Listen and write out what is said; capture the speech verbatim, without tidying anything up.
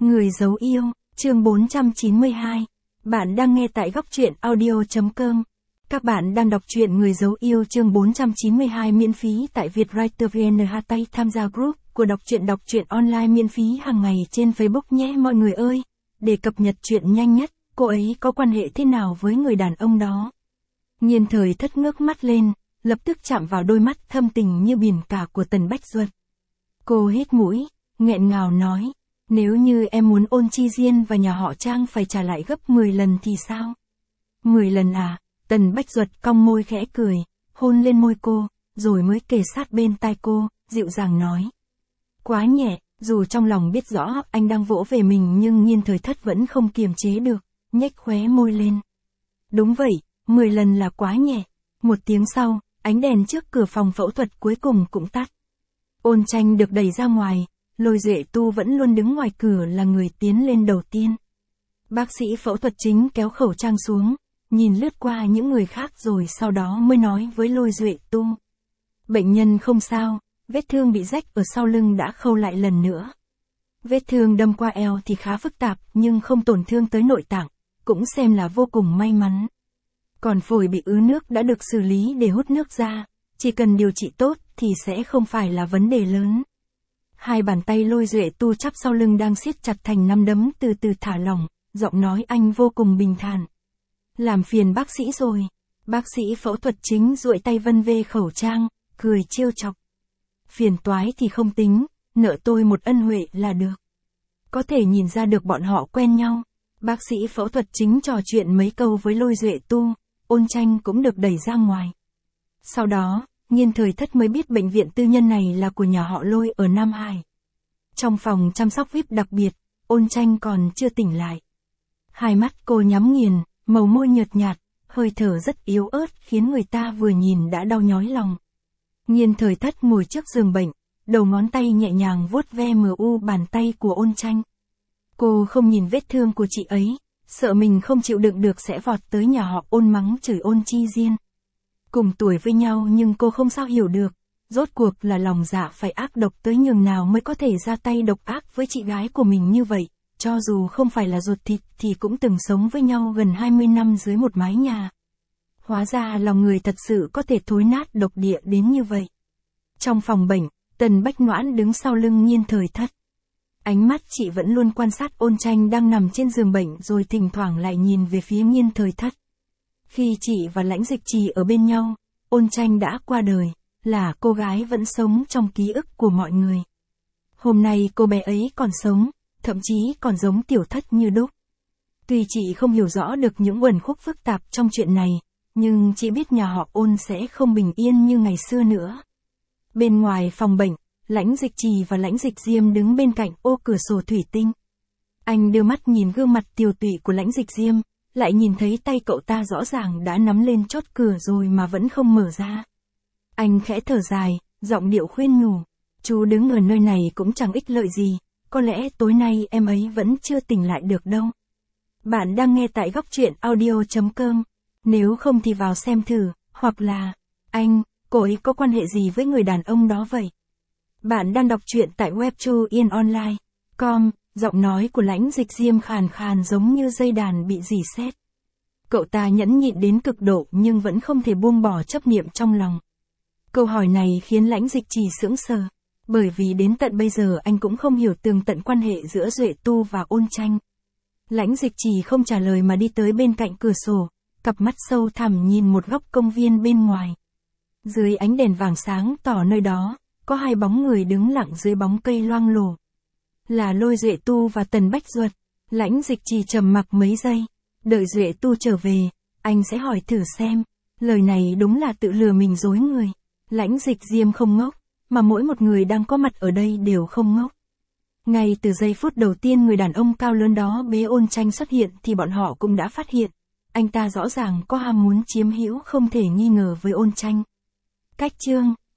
Người giấu yêu, chương bốn trăm chín mươi hai. Bạn đang nghe tại góc truyện audio.com. Các bạn đang đọc truyện Người giấu yêu chương bốn trăm chín mươi hai miễn phí tại Vietwriter vê en. Tay tham gia group của đọc truyện đọc truyện online miễn phí hàng ngày trên Facebook nhé mọi người ơi. Để cập nhật chuyện nhanh nhất, cô ấy có quan hệ thế nào với người đàn ông đó? Nhiên Thời Thất ngước mắt lên, lập tức chạm vào đôi mắt thâm tình như biển cả của Tần Bách Duật. Cô hít mũi, nghẹn ngào nói. Nếu như em muốn Ôn Chi Diên và nhà họ Trang phải trả lại gấp mười lần thì sao? mười lần à? Tần Bách Duật cong môi khẽ cười, hôn lên môi cô, rồi mới kề sát bên tai cô, dịu dàng nói. Quá nhẹ, dù trong lòng biết rõ anh đang vỗ về mình nhưng Nhiên Thời Thất vẫn không kiềm chế được, nhếch khóe môi lên. Đúng vậy, mười lần là quá nhẹ. Một tiếng sau, ánh đèn trước cửa phòng phẫu thuật cuối cùng cũng tắt. Ôn Tranh được đẩy ra ngoài. Lôi Duệ Tu vẫn luôn đứng ngoài cửa là người tiến lên đầu tiên. Bác sĩ phẫu thuật chính kéo khẩu trang xuống, nhìn lướt qua những người khác rồi sau đó mới nói với Lôi Duệ Tu. Bệnh nhân không sao, vết thương bị rách ở sau lưng đã khâu lại lần nữa. Vết thương đâm qua eo thì khá phức tạp nhưng không tổn thương tới nội tạng, cũng xem là vô cùng may mắn. Còn phổi bị ứ nước đã được xử lý để hút nước ra, chỉ cần điều trị tốt thì sẽ không phải là vấn đề lớn. Hai bàn tay Lôi Duệ Tu chắp sau lưng đang siết chặt thành nắm đấm từ từ thả lỏng, giọng nói anh vô cùng bình thản. Làm phiền bác sĩ rồi. Bác sĩ phẫu thuật chính duỗi tay vân vê khẩu trang, cười trêu chọc. Phiền toái thì không tính, nợ tôi một ân huệ là được. Có thể nhìn ra được bọn họ quen nhau. Bác sĩ phẫu thuật chính trò chuyện mấy câu với Lôi Duệ Tu, Ôn Tranh cũng được đẩy ra ngoài. Sau đó, Nhiên Thời Thất mới biết bệnh viện tư nhân này là của nhà họ Lôi ở Nam Hải. Trong phòng chăm sóc vi ai pi đặc biệt, Ôn Tranh còn chưa tỉnh lại. Hai mắt cô nhắm nghiền, màu môi nhợt nhạt, hơi thở rất yếu ớt khiến người ta vừa nhìn đã đau nhói lòng. Nhiên Thời Thất ngồi trước giường bệnh, đầu ngón tay nhẹ nhàng vuốt ve mờ u bàn tay của Ôn Tranh. Cô không nhìn vết thương của chị ấy, sợ mình không chịu đựng được sẽ vọt tới nhà họ Ôn mắng chửi Ôn Chi Diên. Cùng tuổi với nhau nhưng cô không sao hiểu được, rốt cuộc là lòng dạ phải ác độc tới nhường nào mới có thể ra tay độc ác với chị gái của mình như vậy, cho dù không phải là ruột thịt thì cũng từng sống với nhau gần hai mươi năm dưới một mái nhà. Hóa ra lòng người thật sự có thể thối nát độc địa đến như vậy. Trong phòng bệnh, Tần Bách Noãn đứng sau lưng Nhiên Thời Thất. Ánh mắt chị vẫn luôn quan sát Ôn Tranh đang nằm trên giường bệnh rồi thỉnh thoảng lại nhìn về phía Nhiên Thời Thất. Khi chị và Lãnh Dịch Trì ở bên nhau, Ôn Tranh đã qua đời, là cô gái vẫn sống trong ký ức của mọi người. Hôm nay cô bé ấy còn sống, thậm chí còn giống Tiểu Thất như đúc. Tuy chị không hiểu rõ được những uẩn khúc phức tạp trong chuyện này, nhưng chị biết nhà họ Ôn sẽ không bình yên như ngày xưa nữa. Bên ngoài phòng bệnh, Lãnh Dịch Trì và Lãnh Dịch Diêm đứng bên cạnh ô cửa sổ thủy tinh. Anh đưa mắt nhìn gương mặt tiều tụy của Lãnh Dịch Diêm, lại nhìn thấy tay cậu ta rõ ràng đã nắm lên chốt cửa rồi mà vẫn không mở ra. Anh khẽ thở dài, giọng điệu khuyên nhủ. Chú đứng ở nơi này cũng chẳng ích lợi gì, có lẽ tối nay em ấy vẫn chưa tỉnh lại được đâu. Bạn đang nghe tại góc truyện audio.com. Nếu không thì vào xem thử, hoặc là, anh, cô ấy có quan hệ gì với người đàn ông đó vậy? Bạn đang đọc truyện tại webtoon online chấm com. Giọng nói của Lãnh Dịch Diêm khàn khàn giống như dây đàn bị rỉ sét. Cậu ta nhẫn nhịn đến cực độ nhưng vẫn không thể buông bỏ chấp niệm trong lòng. Câu hỏi này khiến Lãnh Dịch Trì sững sờ, bởi vì đến tận bây giờ anh cũng không hiểu tường tận quan hệ giữa Duệ Tu và Ôn Tranh. Lãnh Dịch Trì không trả lời mà đi tới bên cạnh cửa sổ, cặp mắt sâu thẳm nhìn một góc công viên bên ngoài. Dưới ánh đèn vàng sáng tỏ nơi đó, có hai bóng người đứng lặng dưới bóng cây loang lổ. Là Lôi Duệ Tu và Tần Bách Duật. Lãnh Dịch Trì trầm mặc mấy giây, đợi Duệ Tu trở về, anh sẽ hỏi thử xem. Lời này đúng là tự lừa mình dối người. Lãnh Dịch Diêm không ngốc, mà mỗi một người đang có mặt ở đây đều không ngốc. Ngay từ giây phút đầu tiên người đàn ông cao lớn đó bế Ôn Tranh xuất hiện thì bọn họ cũng đã phát hiện, anh ta rõ ràng có ham muốn chiếm hữu không thể nghi ngờ với Ôn Tranh. Cách chương